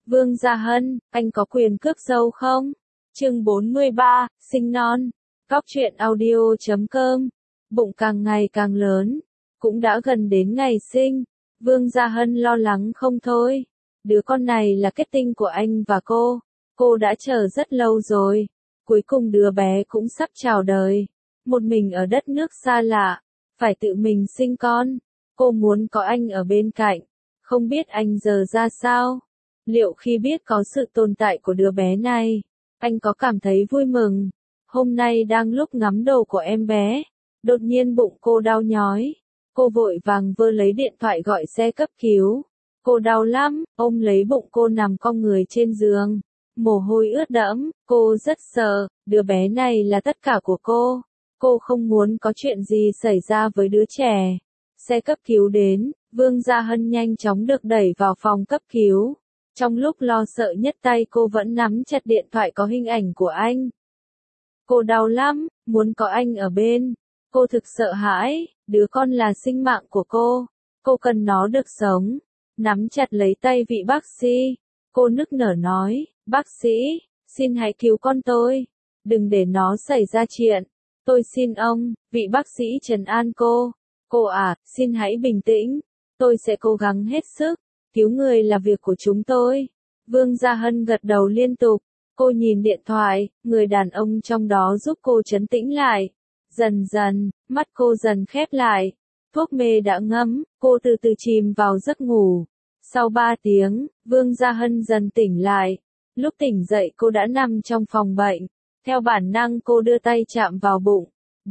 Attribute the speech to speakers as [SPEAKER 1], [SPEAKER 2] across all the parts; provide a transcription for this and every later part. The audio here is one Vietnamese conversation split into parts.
[SPEAKER 1] Vương Gia Hân, anh có quyền cướp dâu không? Chương 43, sinh non. Cóc truyện audio.com. Bụng càng ngày càng lớn, cũng đã gần đến ngày sinh. Vương Gia Hân lo lắng không thôi. Đứa con này là kết tinh của anh và cô đã chờ rất lâu rồi. Cuối cùng đứa bé cũng sắp chào đời. Một mình ở đất nước xa lạ, phải tự mình sinh con. Cô muốn có anh ở bên cạnh. Không biết anh giờ ra sao? Liệu khi biết có sự tồn tại của đứa bé này, anh có cảm thấy vui mừng? Hôm nay đang lúc ngắm đồ của em bé, đột nhiên bụng cô đau nhói. Cô vội vàng vơ lấy điện thoại gọi xe cấp cứu. Cô đau lắm, ôm lấy bụng cô nằm cong người trên giường. Mồ hôi ướt đẫm, cô rất sợ, đứa bé này là tất cả của cô. Cô không muốn có chuyện gì xảy ra với đứa trẻ. Xe cấp cứu đến, Vương Gia Hân nhanh chóng được đẩy vào phòng cấp cứu. Trong lúc lo sợ nhất tay cô vẫn nắm chặt điện thoại có hình ảnh của anh. Cô đau lắm, muốn có anh ở bên. Cô thực sợ hãi, đứa con là sinh mạng của cô cần nó được sống. Nắm chặt lấy tay vị bác sĩ, cô nức nở nói, bác sĩ, xin hãy cứu con tôi, đừng để nó xảy ra chuyện. Tôi xin ông, vị bác sĩ trấn an cô. Cô à, xin hãy bình tĩnh, tôi sẽ cố gắng hết sức, cứu người là việc của chúng tôi. Vương Gia Hân gật đầu liên tục, cô nhìn điện thoại, người đàn ông trong đó giúp cô trấn tĩnh lại. Dần dần, mắt cô dần khép lại, thuốc mê đã ngấm, cô từ từ chìm vào giấc ngủ. Sau 3 tiếng, Vương Gia Hân dần tỉnh lại. Lúc tỉnh dậy cô đã nằm trong phòng bệnh. Theo bản năng cô đưa tay chạm vào bụng.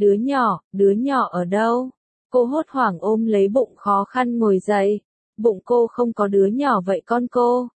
[SPEAKER 1] Đứa nhỏ ở đâu? Cô hốt hoảng ôm lấy bụng khó khăn ngồi dậy. Bụng cô không có đứa nhỏ vậy con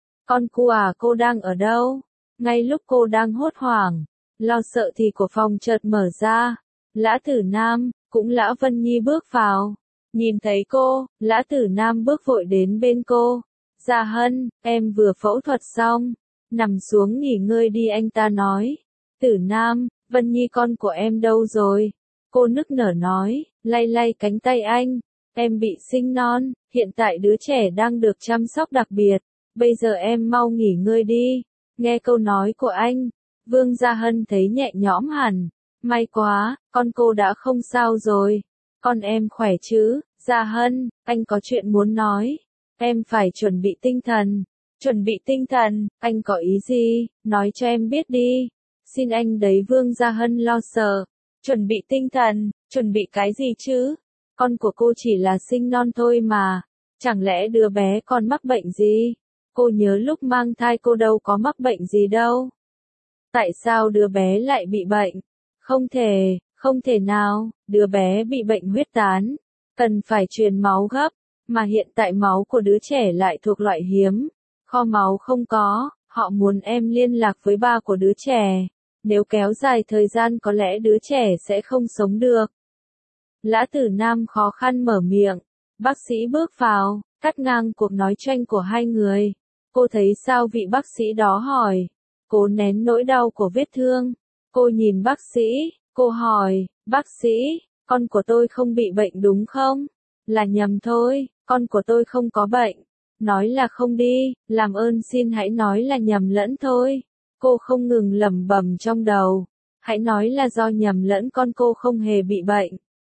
[SPEAKER 1] cô à, cô đang ở đâu? Ngay lúc cô đang hốt hoảng, lo sợ thì của phòng chợt mở ra. Lã Tử Nam, cũng Lã Vân Nhi bước vào. Nhìn thấy cô, Lã Tử Nam bước vội đến bên cô. Gia Hân, em vừa phẫu thuật xong. Nằm xuống nghỉ ngơi đi, anh ta nói. Tử Nam, Vân Nhi con của em đâu rồi? Cô nức nở nói, lay lay cánh tay anh. Em bị sinh non, hiện tại đứa trẻ đang được chăm sóc đặc biệt. Bây giờ em mau nghỉ ngơi đi. Nghe câu nói của anh, Vương Gia Hân thấy nhẹ nhõm hẳn. May quá, con cô đã không sao rồi. Con em khỏe chứ? Gia Hân, anh có chuyện muốn nói. Em phải chuẩn bị tinh thần. Chuẩn bị tinh thần, anh có ý gì? Nói cho em biết đi. Xin anh đấy. Vương Gia Hân lo sợ. Chuẩn bị tinh thần, chuẩn bị cái gì chứ? Con của cô chỉ là sinh non thôi mà. Chẳng lẽ đứa bé còn mắc bệnh gì? Cô nhớ lúc mang thai cô đâu có mắc bệnh gì đâu. Tại sao đứa bé lại bị bệnh? Không thể nào, đứa bé bị bệnh huyết tán. Cần phải truyền máu gấp, mà hiện tại máu của đứa trẻ lại thuộc loại hiếm. Kho máu không có, họ muốn em liên lạc với ba của đứa trẻ. Nếu kéo dài thời gian có lẽ đứa trẻ sẽ không sống được. Lã Tử Nam khó khăn mở miệng. Bác sĩ bước vào, cắt ngang cuộc nói chuyện của hai người. Cô thấy sao? Vị bác sĩ đó hỏi. Cố nén nỗi đau của vết thương. Cô nhìn bác sĩ, cô hỏi, bác sĩ, con của tôi không bị bệnh đúng không? Là nhầm thôi, con của tôi không có bệnh. Nói là không đi, làm ơn xin hãy nói là nhầm lẫn thôi. Cô không ngừng lẩm bẩm trong đầu. Hãy nói là do nhầm lẫn, con cô không hề bị bệnh.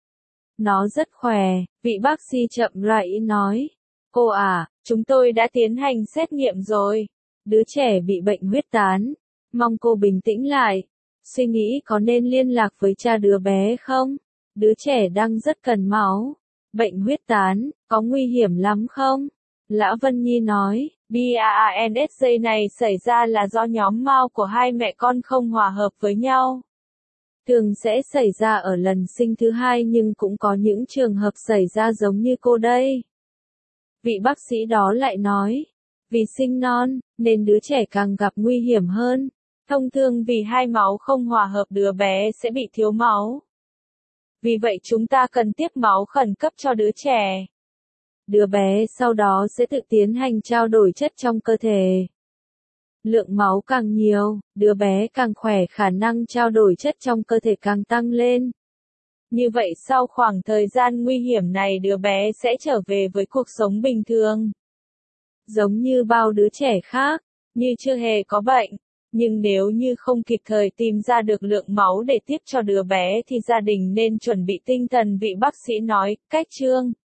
[SPEAKER 1] Nó rất khỏe, vị bác sĩ chậm rãi nói. Cô à, chúng tôi đã tiến hành xét nghiệm rồi. Đứa trẻ bị bệnh huyết tán. Mong cô bình tĩnh lại. Suy nghĩ có nên liên lạc với cha đứa bé không? Đứa trẻ đang rất cần máu. Bệnh huyết tán, có nguy hiểm lắm không? Lã Vân Nhi nói, BAANSJ này xảy ra là do nhóm mao của hai mẹ con không hòa hợp với nhau. Thường sẽ xảy ra ở lần sinh thứ hai, nhưng cũng có những trường hợp xảy ra giống như cô đây. Vị bác sĩ đó lại nói, vì sinh non, nên đứa trẻ càng gặp nguy hiểm hơn. Thông thường vì hai máu không hòa hợp đứa bé sẽ bị thiếu máu. Vì vậy chúng ta cần tiếp máu khẩn cấp cho đứa trẻ. Đứa bé sau đó sẽ tự tiến hành trao đổi chất trong cơ thể. Lượng máu càng nhiều, đứa bé càng khỏe, khả năng trao đổi chất trong cơ thể càng tăng lên. Như vậy sau khoảng thời gian nguy hiểm này đứa bé sẽ trở về với cuộc sống bình thường. Giống như bao đứa trẻ khác. như chưa hề có bệnh. Nhưng nếu như không kịp thời tìm ra được lượng máu để tiếp cho đứa bé thì gia đình nên chuẩn bị tinh thần, vị bác sĩ nói. Cách chương